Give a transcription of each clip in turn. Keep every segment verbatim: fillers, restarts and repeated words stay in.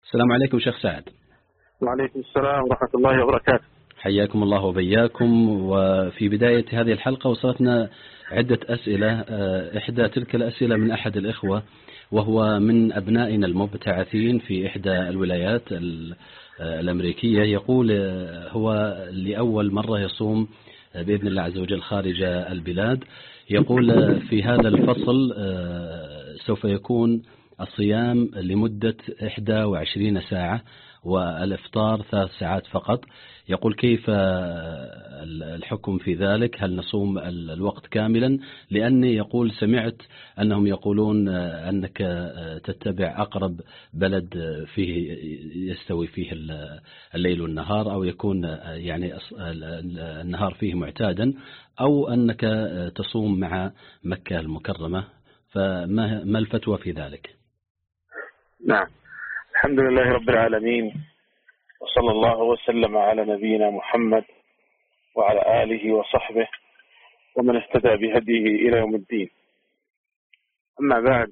السلام عليكم شيخ سعد. وعليكم السلام ورحمة الله وبركاته. حياكم الله وبياكم. وفي بداية هذه الحلقة وصلتنا عدة أسئلة، إحدى تلك الأسئلة من أحد الإخوة وهو من أبنائنا المبتعثين في إحدى الولايات الأمريكية، يقول هو لأول مرة يصوم بإذن الله عز وجل خارج البلاد. يقول في هذا الفصل سوف يكون الصيام لمدة إحدى وعشرين ساعة والإفطار ثلاث ساعات فقط. يقول كيف الحكم في ذلك؟ هل نصوم الوقت كاملا؟ لأني يقول سمعت أنهم يقولون أنك تتبع أقرب بلد فيه يستوي فيه الليل والنهار، أو يكون يعني النهار فيه معتادا، أو أنك تصوم مع مكة المكرمة، فما ما الفتوى في ذلك؟ نعم، الحمد لله رب العالمين، وصلى الله وسلم على نبينا محمد وعلى آله وصحبه ومن اهتدى بهديه إلى يوم الدين. أما بعد،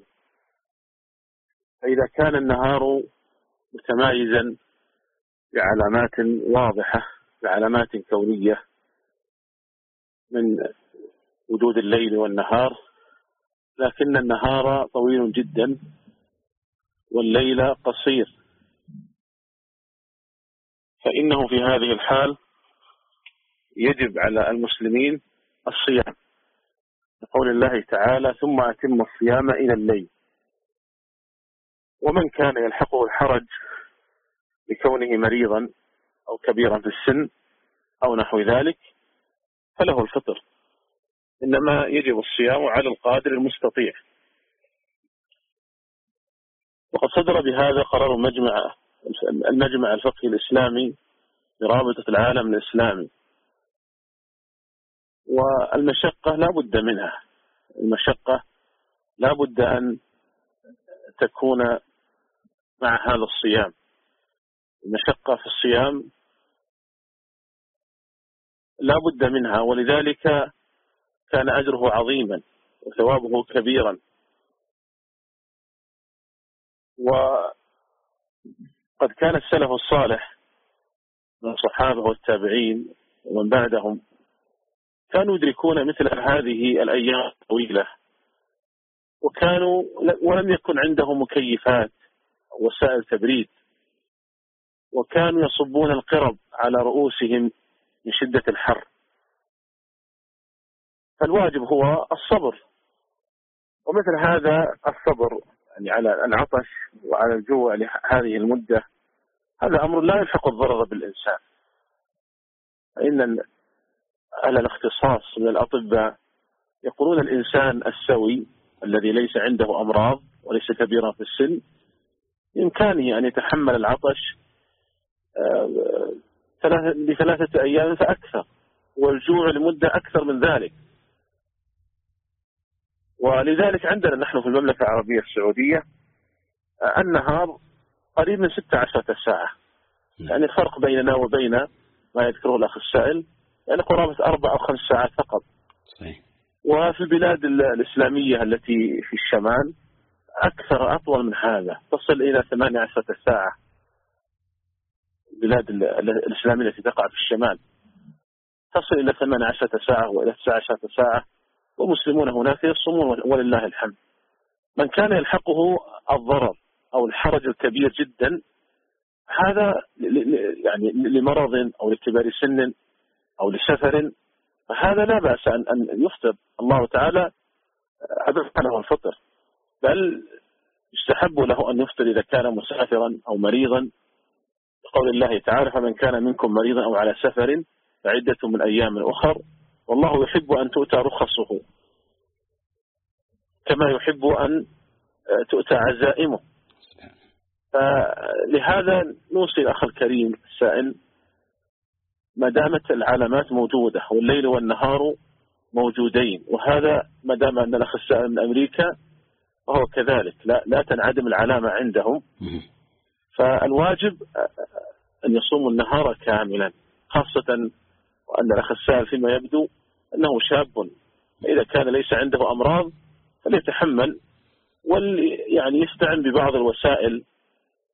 فإذا كان النهار متمايزا بعلامات واضحة، بعلامات كونية من وجود الليل والنهار، لكن النهار طويل جدا والليل قصير، فإنه في هذه الحال يجب على المسلمين الصيام، لقول الله تعالى: ثم أتم الصيام إلى الليل. ومن كان يلحقه الحرج لكونه مريضا أو كبيرا في السن أو نحو ذلك فله الفطر، إنما يجب الصيام على القادر المستطيع. وقد صدر بهذا قرار المجمع المجمع الفقهي الإسلامي برابطة العالم الإسلامي. والمشقة لا بد منها، المشقة لا بد أن تكون مع هذا الصيام. المشقة في الصيام لا بد منها، ولذلك كان أجره عظيما وثوابه كبيرا. وقد كان السلف الصالح من الصحابة والتابعين ومن بعدهم كانوا يدركون مثل هذه الأيام الطويلة، وكانوا ولم يكن عندهم مكيفات وسائل تبريد، وكانوا يصبون القرب على رؤوسهم من شدة الحر. فالواجب هو الصبر، ومثل هذا الصبر يعني على العطش وعلى الجوع لهذه المدة، هذا أمر لا يلحق الضرر بالإنسان. فإن أهل الاختصاص من الأطباء يقولون الإنسان السوي الذي ليس عنده أمراض وليس كبيرا في السن بإمكانه أن يتحمل العطش لثلاثة أيام فأكثر، والجوع لمدة أكثر من ذلك. ولذلك عندنا نحن في المملكة العربية السعودية النهار قريب من ستة عشرة ساعة، يعني الفرق بيننا وبين ما يذكره الأخ السائل يعني قرابة أربع أو خمس ساعات فقط. صحيح. وفي البلاد الإسلامية التي في الشمال أكثر أطول من هذا، تصل إلى ثمانية عشرة ساعة. البلاد الإسلامية التي تقع في الشمال تصل إلى ثمانية عشرة ساعة وإلى تسعة عشرة ساعة، ومسلمون هناك يصومون ولله الحمد. من كان يلحقه الضرر أو الحرج الكبير جدا، هذا يعني لمرض أو لكبار سن أو لسفر، فهذا لا بأس أن يفطر. الله تعالى أباح له الفطر، بل يستحب له أن يفطر إذا كان مسافرا أو مريضا، قول الله تعالى: فمن كان منكم مريضا أو على سفر فعدة من أيام أخر، والله يحب أن تؤتى رخصه كما يحب أن تؤتى عزائمه. فلهذا نوصي الأخ الكريم السائل، ما دامت العلامات موجودة والليل والنهار موجودين، وهذا ما دام أن الأخ السائل من أمريكا وهو كذلك، لا, لا تنعدم العلامة عندهم، فالواجب أن يصوم النهار كاملا، خاصة وأن الأخ السائل فيما يبدو أنه شاب، إذا كان ليس عنده أمراض فليتحمل، ويعني يستعن ببعض الوسائل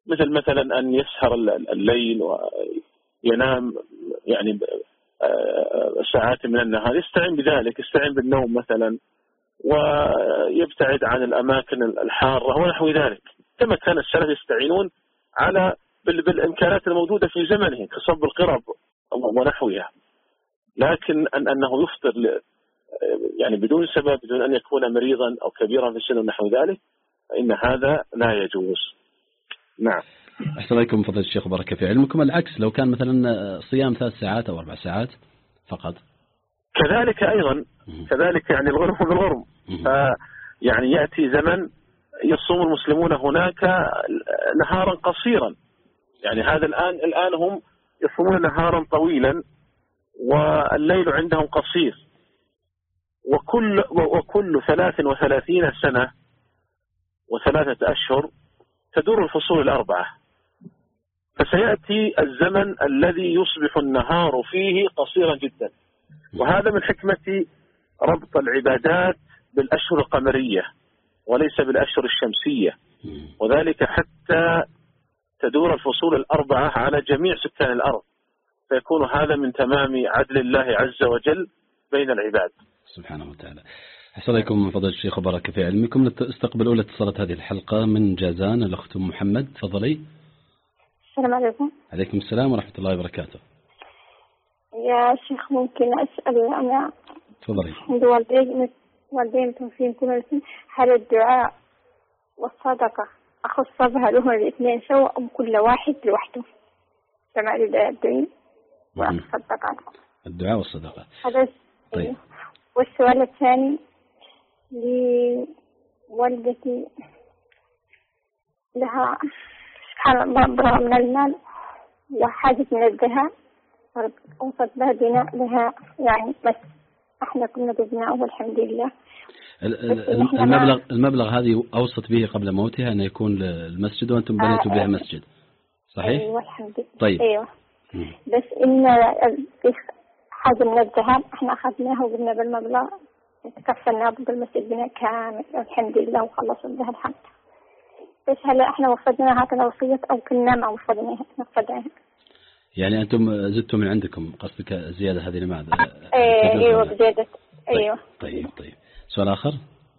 مثل مثلا أن يسهر الليل وينام يعني ساعات من النهار، يستعين بذلك، يستعين بالنوم مثلا، ويبتعد عن الأماكن الحارة ونحو ذلك، كما كان السلف يستعينون على بالإمكانات الموجودة في زمنه كصب القرب ونحوها. لكن أن أنه يفطر يعني بدون سبب، بدون أن يكون مريضا أو كبيرا في السن ونحو ذلك، فإن هذا لا يجوز. نعم. أحسن عليكم فضيلة الشيخ وبارك في علمكم. العكس لو كان مثلا صيام ثلاث ساعات أو أربع ساعات فقط كذلك أيضا، كذلك يعني الغرم بالغرم. يعني يأتي زمن يصوم المسلمون هناك نهارا قصيرا، يعني هذا الآن الآن هم يصومون نهارا طويلا والليل عندهم قصير، وكل وكل ثلاث وثلاثين سنة وثلاثة أشهر تدور الفصول الأربعة، فسيأتي الزمن الذي يصبح النهار فيه قصيرا جدا. وهذا من حكمة ربط العبادات بالأشهر القمرية وليس بالأشهر الشمسية، وذلك حتى تدور الفصول الأربعة على جميع سكان الأرض، فيكون هذا من تمام عدل الله عز وجل بين العباد سبحانه وتعالى. أحسن عليكم فضل الشيخ وبارك في علمكم. نستقبل أولى اتصالات هذه الحلقة من جازان، الأخت محمد، تفضلي. السلام عليكم. عليكم السلام ورحمة الله وبركاته. يا شيخ ممكن أسأل؟ أنا تفضلي. عند والدين والدين متوفين كلهم، هل الدعاء والصدقة أخصصها لهم الاثنين سواء أم كل واحد لوحده؟ سمع لي الدين وأتصدق عنه. الدعاء والصدقة. هذا طيب. والسؤال الثاني لوالدتي، لها سبحان الله برا من المال وحاجة من الذهب، أوصت بها بناء لها يعني، بس احنا كنا ببناء والحمد لله. المبلغ المبلغ هذه أوصت به قبل موتها أن يكون المسجد وأنتم بنيتوا آه بها مسجد، صحيح؟ أيوة الحمد لله. طيب. أيوة. بس إن حاجة من الذهب احنا أخذناه وقلنا بالمبلغ تكفلنا بالمسجد بناء كامل الحمد لله وخلص الذهب حتى. بس هلا احنا وفدناها كنا وصية أو كنا ما وفدناها نفدناها. يعني أنتم زدتوا من عندكم، قصدك زيادة هذه لماذا؟ أيوة بزيادة. أيوة. طيب طيب. سؤال آخر؟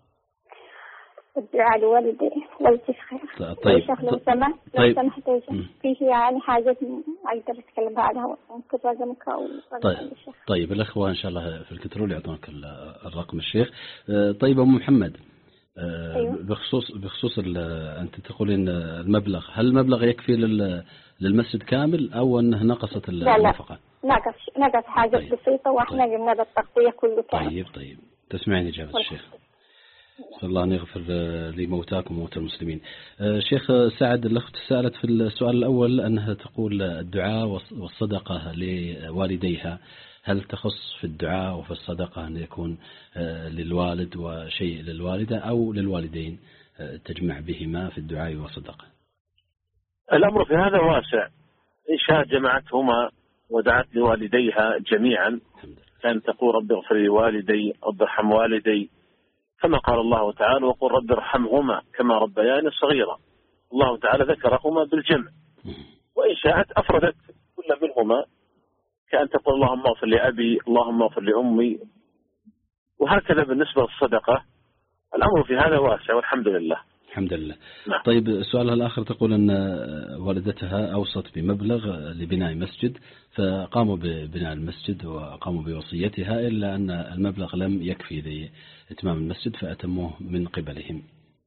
الدعاء لوالدي والدي خير. طيب. لو سمحت لو طيب. سمحت فيه يعني حاجة أقدر أتكلم بعدها ممكن لازمك أو طيب. طيب الأخوة إن شاء الله في الكنترول يعطونك الرقم الشيخ. طيب أم محمد، أيوة. بخصوص بخصوص أنت تقولين المبلغ، هل المبلغ يكفي للمسجد كامل أو أنه نقصت النفقة؟ لا لا نقص نقص حاجة طيب. بسيطة وإحنا قمنا طيب. بالتغطية كله كامل. طيب طيب تسمعين إجابة الشيخ. صلى الله أن يغفر لموتاكم وموتى المسلمين. شيخ سعد، الأخت سألت في السؤال الأول أنها تقول الدعاء والصدقة لوالديها، هل تخص في الدعاء وفي الصدقة أن يكون للوالد وشيء للوالدة أو للوالدين تجمع بهما في الدعاء والصدقة؟ الأمر في هذا واسع، إن شاء جمعتهما ودعت لوالديها جميعا، كان تقول رب اغفر لي والدي رب ارحم والدي، كما قال الله تعالى وقل رب ارحمهما كما ربياني صغيرا. الله تعالى ذكرهما بالجمع، وإن شاءت أفردت كل منهما، كأن تقول اللهم اغفر لأبي اللهم اغفر لأمي، وهكذا بالنسبة للصدقة. الأمر في هذا واسع والحمد لله. الحمد لله. نعم. طيب سؤالها الآخر تقول أن والدتها أوصت بمبلغ لبناء مسجد، فقاموا ببناء المسجد وقاموا بوصيتها، إلا أن المبلغ لم يكفي لإتمام المسجد فأتموه من قبلهم.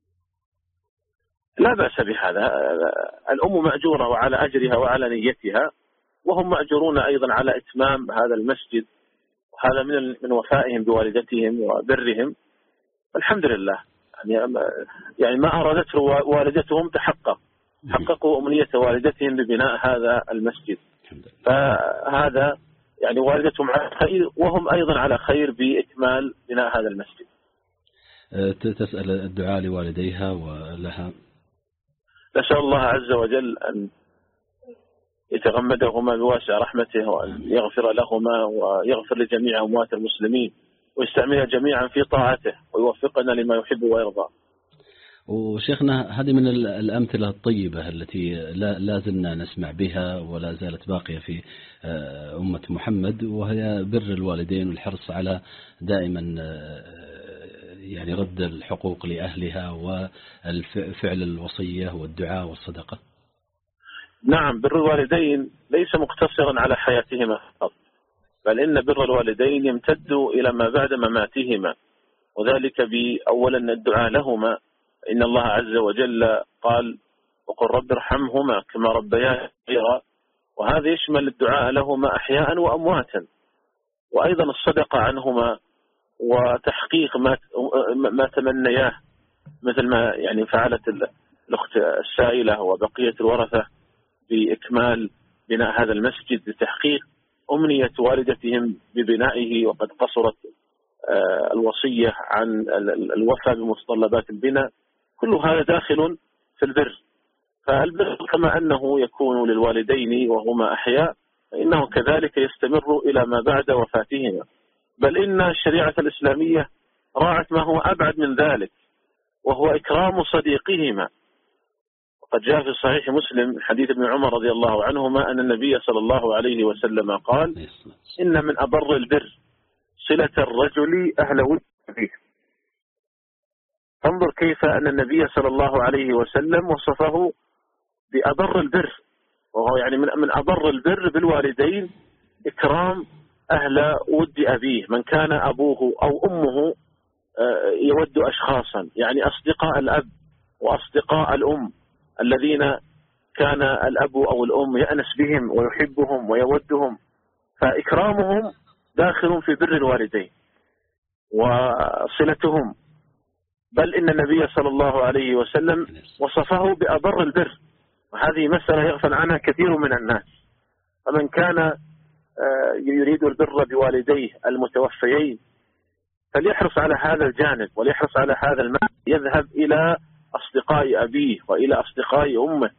لا بأس بهذا، الأم مأجورة وعلى أجرها وعلى نيتها، وهم مأجورون أيضا على إتمام هذا المسجد، وهذا من من وفائهم بوالدتهم وبرهم. الحمد لله، يعني يعني ما أرادته والدتهم تحقق، حققوا أمنية والدتهم ببناء هذا المسجد، فهذا يعني والدتهم على خير وهم أيضا على خير بإكمال بناء هذا المسجد. تسأل الدعاء لوالديها ولها. نسأل الله عز وجل أن يتغمدهما بواسع رحمته، وأن يغفر لهما ويغفر لجميع أموات المسلمين، ويستعملنا جميعا في طاعته، ويوفقنا لما يحب ويرضى. وشيخنا هذه من الأمثلة الطيبة التي لا, لا زلنا نسمع بها ولا زالت باقية في أمة محمد، وهي بر الوالدين والحرص على دائما يعني رد الحقوق لأهلها وفعل الوصية والدعاء والصدقة. نعم، بر الوالدين ليس مقتصرا على حياتهما فقط، بل إن بر الوالدين يمتد إلى ما بعد مماتهما، وذلك بأولا الدعاء لهما. إن الله عز وجل قال: وقل رب ارحمهما كما ربياني صغيرا، وهذا يشمل الدعاء لهما أحياء وأمواتا، وأيضا الصدقة عنهما وتحقيق ما ما تمنياه، مثل ما يعني فعلت الأخت السائلة وبقية الورثة بإكمال بناء هذا المسجد لتحقيق أمنية والدتهم ببنائه، وقد قصرت الوصية عن الوفاء بمتطلبات البناء. كل هذا داخل في البر. فالبر كما أنه يكون للوالدين وهما أحياء، فإنه كذلك يستمر إلى ما بعد وفاتهما، بل إن الشريعة الإسلامية راعت ما هو أبعد من ذلك، وهو إكرام صديقهما. وقد جاء في صحيح مسلم حديث ابن عمر رضي الله عنهما أن النبي صلى الله عليه وسلم قال: إن من أبر البر صلة الرجل أهل ود أبيه. انظر كيف أن النبي صلى الله عليه وسلم وصفه بأبر البر، وهو يعني من من أبر البر بالوالدين إكرام أهل ود أبيه، من كان أبوه أو أمه يود أشخاصا، يعني أصدقاء الأب وأصدقاء الأم الذين كان الأب أو الأم يأنس بهم ويحبهم ويودهم، فإكرامهم داخل في بر الوالدين وصلتهم. بل إن النبي صلى الله عليه وسلم وصفه بأبر البر، وهذه مسألة يغفل عنها كثير من الناس. فمن كان يريد البر بوالديه المتوفيين فليحرص على هذا الجانب، وليحرص على هذا المال، يذهب إلى أصدقاء أبيه وإلى أصدقاء أمه،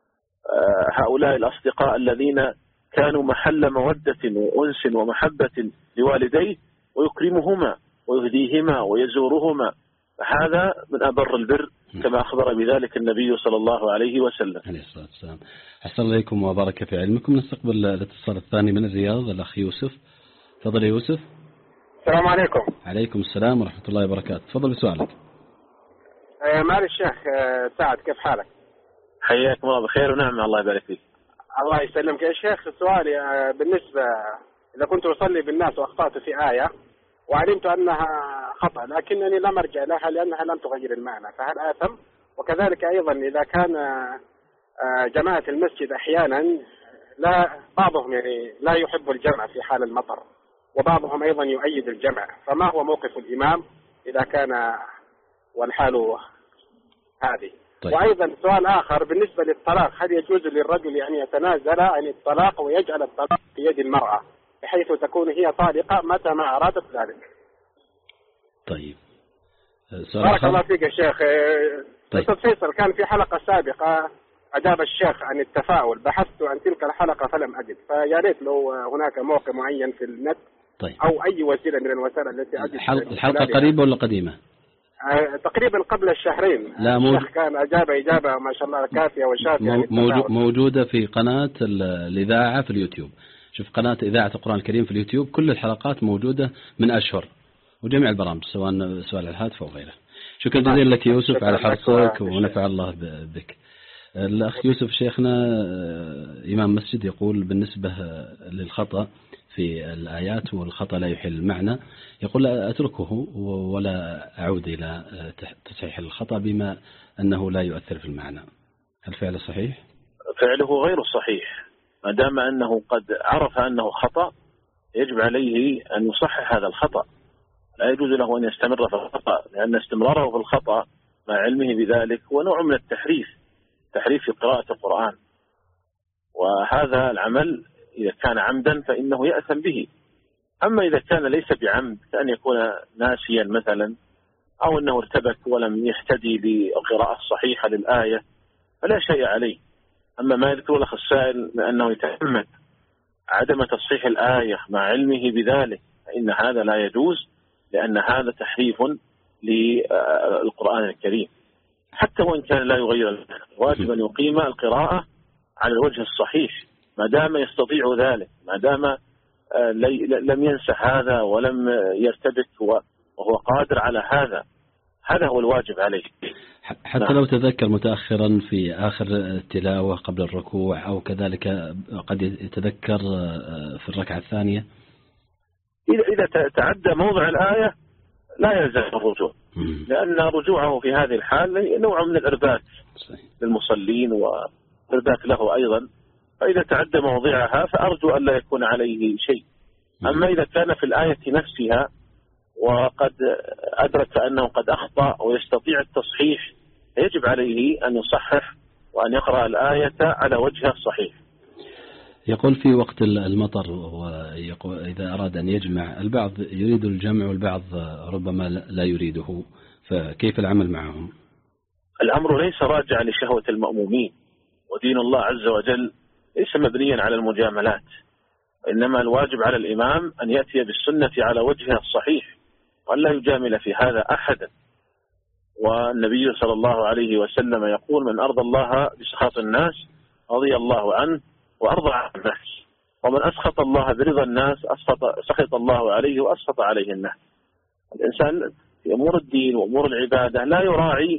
هؤلاء الأصدقاء الذين كانوا محل مودة وأنس ومحبة لوالديه، ويكرمهما ويهديهما ويزورهما. هذا من أبر البر كما أخبر بذلك النبي صلى الله عليه وسلم. عليه الصلاة والسلام. أحسن عليكم وبارك في علمكم. نستقبل الاتصال الثاني من الرياض، الأخ يوسف. تفضل يوسف. السلام عليكم. عليكم السلام ورحمة الله وبركاته. تفضل بسؤالك. آه معالي الشيخ آه سعد، كيف حالك؟ حياكم الله بخير ونعمة، الله يبارك فيك. الله يسلمك يا شيخ. سؤالي آه بالنسبة إذا كنت أصلي بالناس وأخطأت في آية وعلمت أنها خطأ لكنني لم أرجع لها لأنها لم تغير المعنى، فهل آثم؟ وكذلك أيضا إذا كان جماعة المسجد أحيانا لا بعضهم يعني لا يحب الجمع في حال المطر، وبعضهم أيضا يؤيد الجمع، فما هو موقف الإمام إذا كان والحال هذه؟ طيب. وأيضا سؤال آخر بالنسبة للطلاق، هل يجوز للرجل أن يتنازل عن الطلاق ويجعل الطلاق في يد المرأة بحيث تكون هي طالقة متى ما أرادت ذلك؟ طيب. بارك الله فيك يا شيخ. طيب. أستاذ فيصل، كان في حلقة سابقة أجاب الشيخ عن التفاؤل، بحثت عن تلك الحلقة فلم أجد، فيا ريت لو هناك موقع معين في النت. طيب. أو أي وسيلة من الوسائل التي أجد. الحلقة, الحلقة قريبة ولا قديمة؟ آه تقريبا قبل الشهرين. لا موجود. الشيخ كان أجاب إجابة ما شاء الله كافية وشافية. موجود موجودة في قناة الإذاعة في اليوتيوب. شوف قناة إذاعة القرآن الكريم في اليوتيوب، كل الحلقات موجودة من أشهر، وجميع البرامج سواء سؤال الهاتف أو غيره. شكرا جزيلا لك يوسف على حرصك، ونفع الله بك. الأخ يوسف شيخنا إمام مسجد يقول بالنسبة للخطأ في الآيات، والخطأ لا يحل المعنى، يقول أتركه ولا أعود إلى تصحيح الخطأ بما أنه لا يؤثر في المعنى. هل فعله صحيح؟ فعله غير صحيح، ما دام أنه قد عرف أنه خطأ يجب عليه أن يصحح هذا الخطأ، لا يجوز له أن يستمر في الخطأ، لأن استمراره في الخطأ مع علمه بذلك هو نوع من التحريف، تحريف في قراءة القرآن، وهذا العمل إذا كان عمدا فإنه يأثم به. أما إذا كان ليس بعمد، كأن يكون ناسيا مثلا، أو أنه ارتبك ولم يهتدي بالقراءة الصحيحة للآية، فلا شيء عليه. أما ما يذكر الأخ السائل من أنه يتعمد عدم تصحيح الآية مع علمه بذلك، فإن هذا لا يجوز، لأن هذا تحريف للقرآن الكريم. حتى وإن كان لا يغير المعنى، واجب أن يقيم القراءة على الوجه الصحيح ما دام يستطيع ذلك، ما دام لم ينسى هذا ولم يرتبك وهو قادر على هذا. هذا هو الواجب عليه. حتى لو تذكر متأخرا في آخر التلاوة قبل الركوع أو كذلك قد يتذكر في الركعة الثانية. إذا إذا تعدى موضع الآية لا يلزم الرجوع، لأن رجوعه في هذه الحال نوع من الإرباك للمصلين وإرباك له أيضا، فإذا تعدى موضعها فأرجو أن لا يكون عليه شيء. أما إذا كان في الآية نفسها وقد أدرك أنه قد أخطأ ويستطيع التصحيح، يجب عليه أن يصحح وأن يقرأ الآية على وجهها الصحيح. يقول في وقت المطر وإذا أراد أن يجمع، البعض يريد الجمع والبعض ربما لا يريده، فكيف العمل معهم؟ الأمر ليس راجع لشهوة المأمومين، ودين الله عز وجل ليس مبنيا على المجاملات، إنما الواجب على الإمام أن يأتي بالسنة على وجهها الصحيح وأن لا يجامل في هذا أحدا. والنبي صلى الله عليه وسلم يقول: من أرضى الله بسخط الناس رضي الله عنه وأرضى عن الناس، ومن أسخط الله برضا الناس سخط الله عليه وأسخط عليه الناس. الإنسان في أمور الدين وأمور العبادة لا يراعي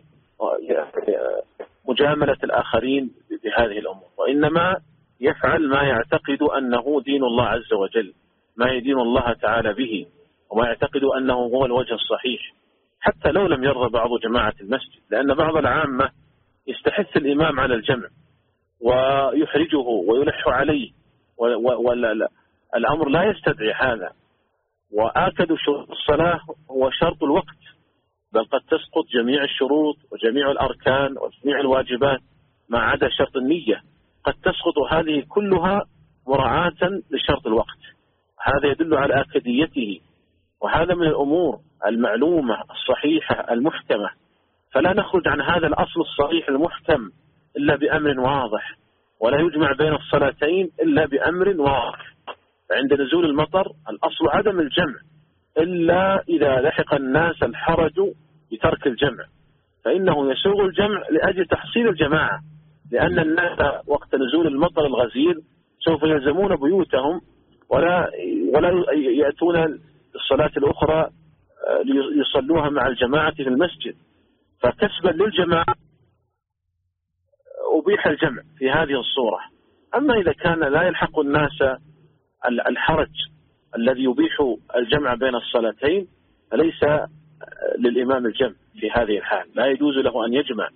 مجاملة الآخرين بهذه الأمور، وإنما يفعل ما يعتقد أنه دين الله عز وجل، ما يدين الله تعالى به، وما يعتقد أنه هو الوجه الصحيح، حتى لو لم يرضى بعض جماعة المسجد، لأن بعض العامة يستحث الإمام على الجمع ويحرجه ويلح عليه، والأمر لا يستدعي هذا. وآكد شروط الصلاة هو شرط الوقت، بل قد تسقط جميع الشروط وجميع الأركان وجميع الواجبات ما عدا شرط النية، قد تسقط هذه كلها مراعاة لشرط الوقت. هذا يدل على آكديته، وهذا من الأمور المعلومة الصحيحة المحكمة، فلا نخرج عن هذا الأصل الصحيح المحكم إلا بأمر واضح، ولا يجمع بين الصلاتين إلا بأمر واضح. فعند نزول المطر الأصل عدم الجمع إلا إذا لحق الناس الحرج بترك الجمع، فإنه يسوغ الجمع لأجل تحصيل الجماعة، لأن الناس وقت نزول المطر الغزير سوف يلزمون بيوتهم ولا ولا يأتون الصلاة الأخرى ليصلوها مع الجماعة في المسجد، فكسبا للجماعة أبيح الجمع في هذه الصورة. أما إذا كان لا يلحق الناس الحرج الذي يبيح الجمع بين الصلاتين فليس للإمام الجمع في هذه الحال، لا يجوز له أن يجمع.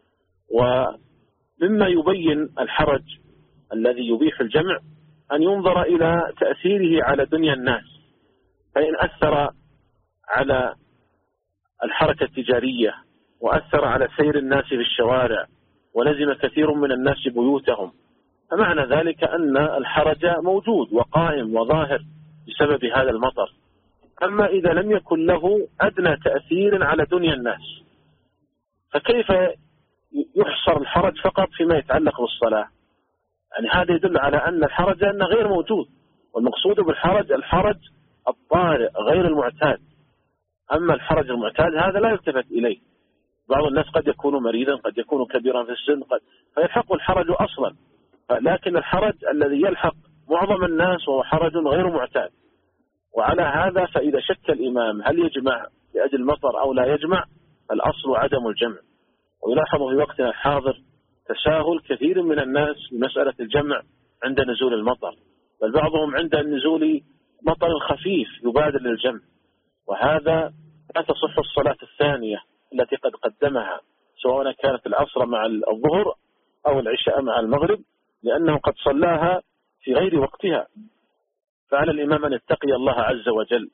ومما يبين الحرج الذي يبيح الجمع أن ينظر إلى تأثيره على دنيا الناس، فإن أثر على الحركة التجارية وأثر على سير الناس في الشوارع ولزم كثير من الناس بيوتهم، فمعنى ذلك أن الحرج موجود وقائم وظاهر بسبب هذا المطر. أما إذا لم يكن له أدنى تأثير على دنيا الناس، فكيف يحصر الحرج فقط فيما يتعلق بالصلاة؟ يعني هذا يدل على أن الحرج أنه غير موجود، والمقصود بالحرج الحرج الطارئ غير المعتاد. أما الحرج المعتاد هذا لا يلتفت إليه. بعض الناس قد يكون مريضا، قد يكون كبيرا في السن، قد فيلحق الحرج أصلا، لكن الحرج الذي يلحق معظم الناس وهو حرج غير معتاد. وعلى هذا فإذا شك الإمام هل يجمع لأجل المطر أو لا يجمع، الأصل عدم الجمع. ويلاحظ في وقتنا الحاضر تساهل كثير من الناس في مسألة الجمع عند نزول المطر، بل بعضهم عند النزول مطر خفيف يبادر للجمع، وهذا لا تصح الصلاة الثانية التي قد قدمها، سواء كانت العصر مع الظهر أو العشاء مع المغرب، لأنه قد صلاها في غير وقتها. فعلى الإمام أن يتقي الله عز وجل.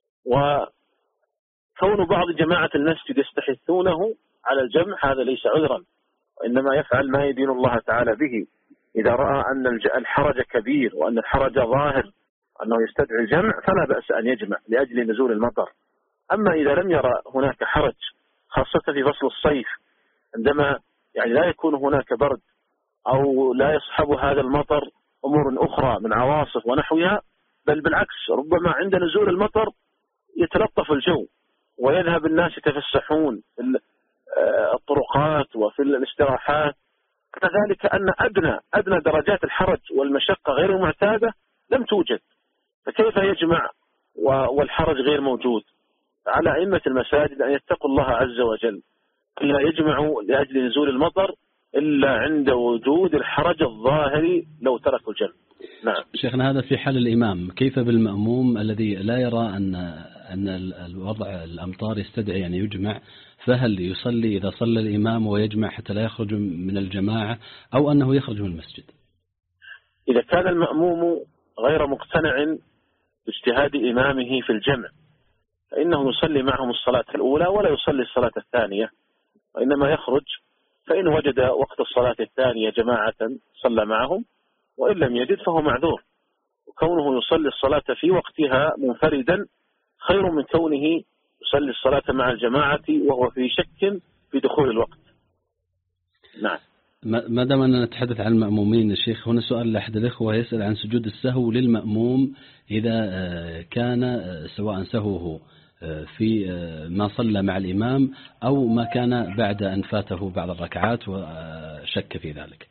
وكون بعض جماعة المسجد يستحثونه على الجمع هذا ليس عذرا، وإنما يفعل ما يدين الله تعالى به. إذا رأى أن الحرج كبير وأن الحرج ظاهر أنه يستدعي الجمع فلا بأس أن يجمع لأجل نزول المطر. أما إذا لم يرى هناك حرج، خاصة في فصل الصيف عندما يعني لا يكون هناك برد أو لا يصحب هذا المطر أمور أخرى من عواصف ونحوها، بل بالعكس ربما عند نزول المطر يتلطف الجو ويذهب الناس يتفسحون الطرقات وفي الاستراحات. كذلك أن أدنى أدنى درجات الحرج والمشقة غير المعتادة لم توجد، فكيف يجمع والحرج غير موجود؟ على أئمة المساجد أن يتقوا الله عز وجل، لا يجمعوا لأجل نزول المطر إلا عند وجود الحرج الظاهري لو تركوا الجمع. نعم. شيخنا هذا في حال الإمام، كيف بالمأموم الذي لا يرى أن أن الوضع الأمطار يستدعي أن يجمع، فهل يصلي إذا صلى الإمام ويجمع حتى لا يخرج من الجماعة، أو أنه يخرج من المسجد؟ إذا كان المأموم غير مقتنع باجتهاد إمامه في الجمع فإنه يصلي معهم الصلاة الأولى ولا يصلي الصلاة الثانية، وإنما يخرج، فإن وجد وقت الصلاة الثانية جماعة صلى معهم، وإن لم يجد فهو معذور. وكونه يصلي الصلاة في وقتها منفردا خير من كونه يصلي الصلاة مع الجماعة وهو في شك في دخول الوقت. نعم. ما دام أننا نتحدث عن المأمومين الشيخ، هنا سؤال لأحد الإخوة يسأل عن سجود السهو للمأموم إذا كان سواء سهوه في ما صلى مع الإمام أو ما كان بعد أن فاته بعض الركعات وشك في ذلك.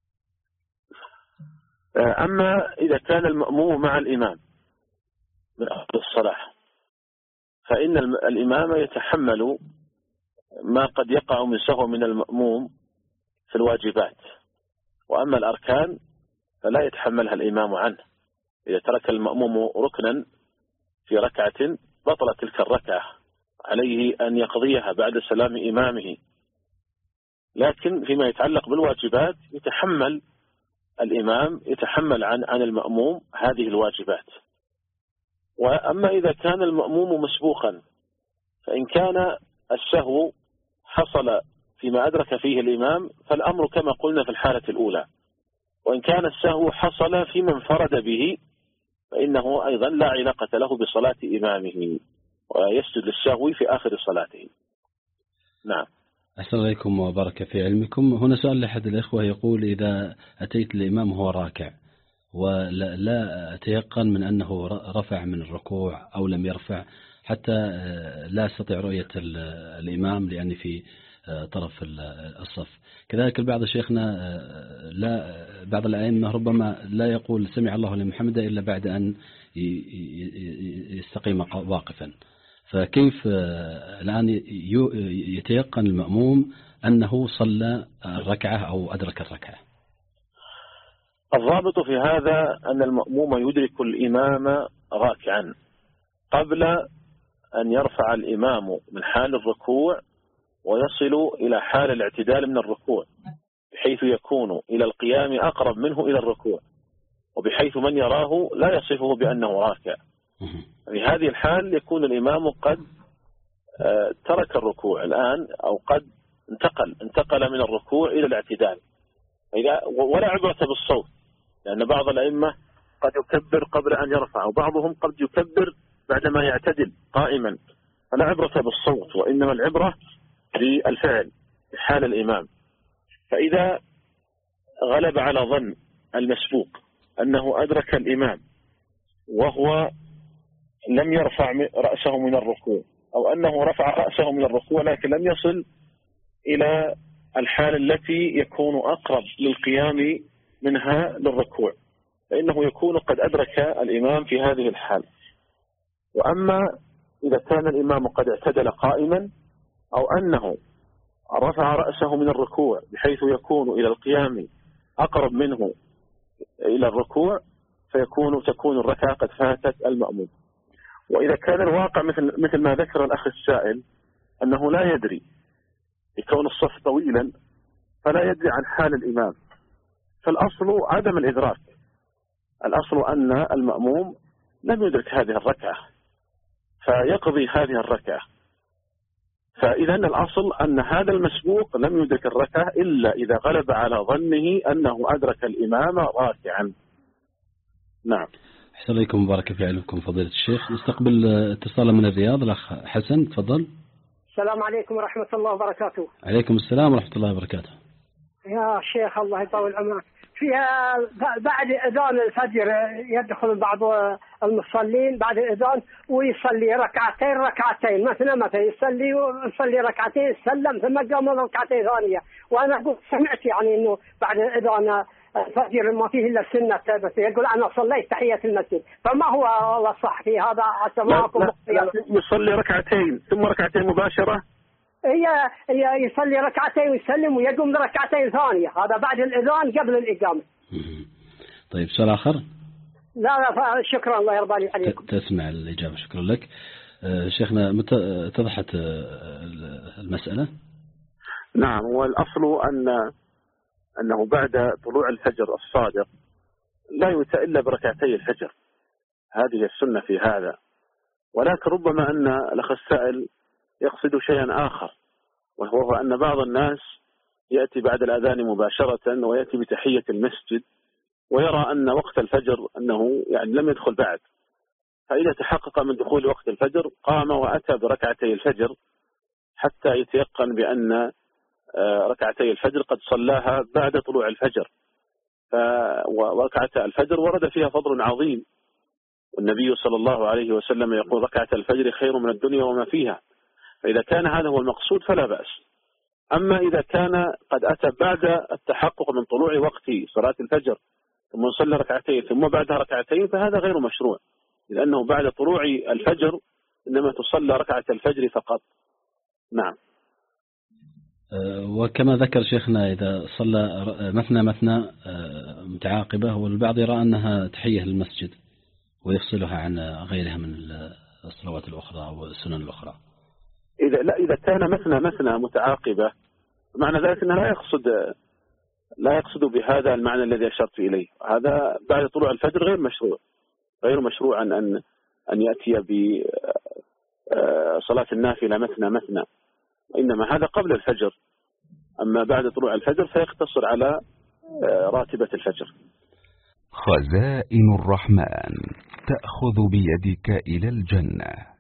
أما إذا كان المأموم مع الإمام من أهل الصلاح فإن الإمام يتحمل ما قد يقع من سهو من المأموم في الواجبات، وأما الأركان فلا يتحملها الإمام عنه. إذا ترك المأموم ركنا في ركعة بطلت تلك الركعة، عليه أن يقضيها بعد سلام إمامه، لكن فيما يتعلق بالواجبات يتحمل الإمام يتحمل عن عن المأموم هذه الواجبات. وأما إذا كان المأموم مسبوقا فإن كان السهو حصل فيما أدرك فيه الإمام فالأمر كما قلنا في الحالة الأولى، وإن كان السهو حصل فيما انفرد به فإنه أيضا لا علاقة له بصلاة إمامه ويسجد للسهو في آخر صلاته. نعم. أحسن عليكم وبارك في علمكم. هنا سؤال لأحد الإخوة يقول إذا أتيت الإمام وهو راكع ولا لا أتيقن من أنه رفع من الركوع أو لم يرفع حتى لا أستطيع رؤية الإمام لأني في طرف الصف، كذلك البعض شيخنا لا بعض الأئمة ربما لا يقول سمع الله لمن حمده إلا بعد أن يستقيم واقفا، فكيف الآن يتيقن المأموم أنه صلى الركعة أو أدرك الركعة؟ الضابط في هذا أن المأموم يدرك الإمام راكعا قبل أن يرفع الإمام من حال الركوع ويصل إلى حال الاعتدال من الركوع، بحيث يكون إلى القيام أقرب منه إلى الركوع، وبحيث من يراه لا يصفه بأنه راكع. في هذه الحال يكون الإمام قد ترك الركوع الآن أو قد انتقل انتقل من الركوع إلى الاعتدال، ولا عبرة بالصوت، لأن بعض الأئمة قد يكبر قبل أن يرفع وبعضهم قد يكبر بعدما يعتدل قائما، فلا عبرة بالصوت وإنما العبرة بالفعل في حال الإمام. فإذا غلب على ظن المسبوق أنه أدرك الإمام وهو لم يرفع رأسه من الركوع، أو أنه رفع رأسه من الركوع لكن لم يصل إلى الحالة التي يكون أقرب للقيام منها للركوع، فإنه يكون قد أدرك الإمام في هذه الحال. وأما إذا كان الإمام قد اعتدل قائما أو أنه رفع رأسه من الركوع بحيث يكون إلى القيام أقرب منه إلى الركوع فيكون تكون الركعة قد فاتت المأموم. وإذا كان الواقع مثل مثل ما ذكر الأخ السائل أنه لا يدري يكون الصف طويلا فلا يدري عن حال الإمام، فالأصل عدم الإدراك، الأصل أن المأموم لم يدرك هذه الركعة فيقضي هذه الركعة. فإذا الأصل أن هذا المسبوق لم يدرك الركعة إلا إذا غلب على ظنه أنه أدرك الإمام راكعا. نعم. أحسن عليكم وبارك في علمكم فضيلة الشيخ. نستقبل اتصالا من الرياض، الأخ حسن تفضل. السلام عليكم ورحمة الله وبركاته. عليكم السلام ورحمة الله وبركاته. يا شيخ الله يطول عمرك، فيها بعد أذان الفجر يدخل بعض المصلين بعد الأذان ويصلي ركعتين ركعتين مثلا مثلا يصلي ويصلي ركعتين سلم ثم قام ركعتين ثانية. وأنا قلت سمعت يعني إنه بعد الأذان الفجر ما فيه إلا السنة بس يقول أنا صليت تحية المسجد، فما هو الصح في هذا حتى معكم؟ يصلي ركعتين ثم ركعتين مباشرة. هي هي يصلي ركعتين ويسلم ويقوم ركعتين ثانية، هذا بعد الأذان قبل الإقامة. طيب سؤال آخر؟ لا لا شكرا الله يرضى لي عليكم. تسمع الإجابة شكرا لك. شيخنا متى اتضحت المسألة؟ نعم، والأصل أن أنه بعد طلوع الفجر الصادق لا يؤتى إلا بركعتي الفجر، هذه السنة في هذا. ولكن ربما أن الأخ السائل يقصد شيئا آخر، وهو أن بعض الناس يأتي بعد الأذان مباشرة ويأتي بتحية المسجد ويرى أن وقت الفجر أنه يعني لم يدخل بعد، فإذا تحقق من دخول وقت الفجر قام وأتى بركعتي الفجر حتى يتيقن بأن ركعتي الفجر قد صلاها بعد طلوع الفجر. وركعة الفجر ورد فيها فضل عظيم، والنبي صلى الله عليه وسلم يقول ركعة الفجر خير من الدنيا وما فيها. فإذا كان هذا هو المقصود فلا بأس. أما إذا كان قد أتى بعد التحقق من طلوع وقت صلاة الفجر ثم يصلي ركعتين ثم بعدها ركعتين فهذا غير مشروع، لأنه بعد طلوع الفجر إنما تصلى ركعة الفجر فقط. نعم. وكما ذكر شيخنا إذا صلى مثنى مثنى متعاقبة، والبعض يرى أنها تحية للمسجد ويفصلها عن غيرها من الصلوات الأخرى والسنن الأخرى. إذا لا إذا كان مثنى مثنى متعاقبة معنى ذلك أنه لا يقصد لا يقصد بهذا المعنى الذي أشرت إليه. هذا بعد طلوع الفجر غير مشروع، غير مشروع أن أن أن يأتي بصلاة النافلة مثنى مثنى، إنما هذا قبل الفجر. أما بعد طلوع الفجر فيقتصر على راتبة الفجر. خزائن الرحمن تأخذ بيدك إلى الجنة.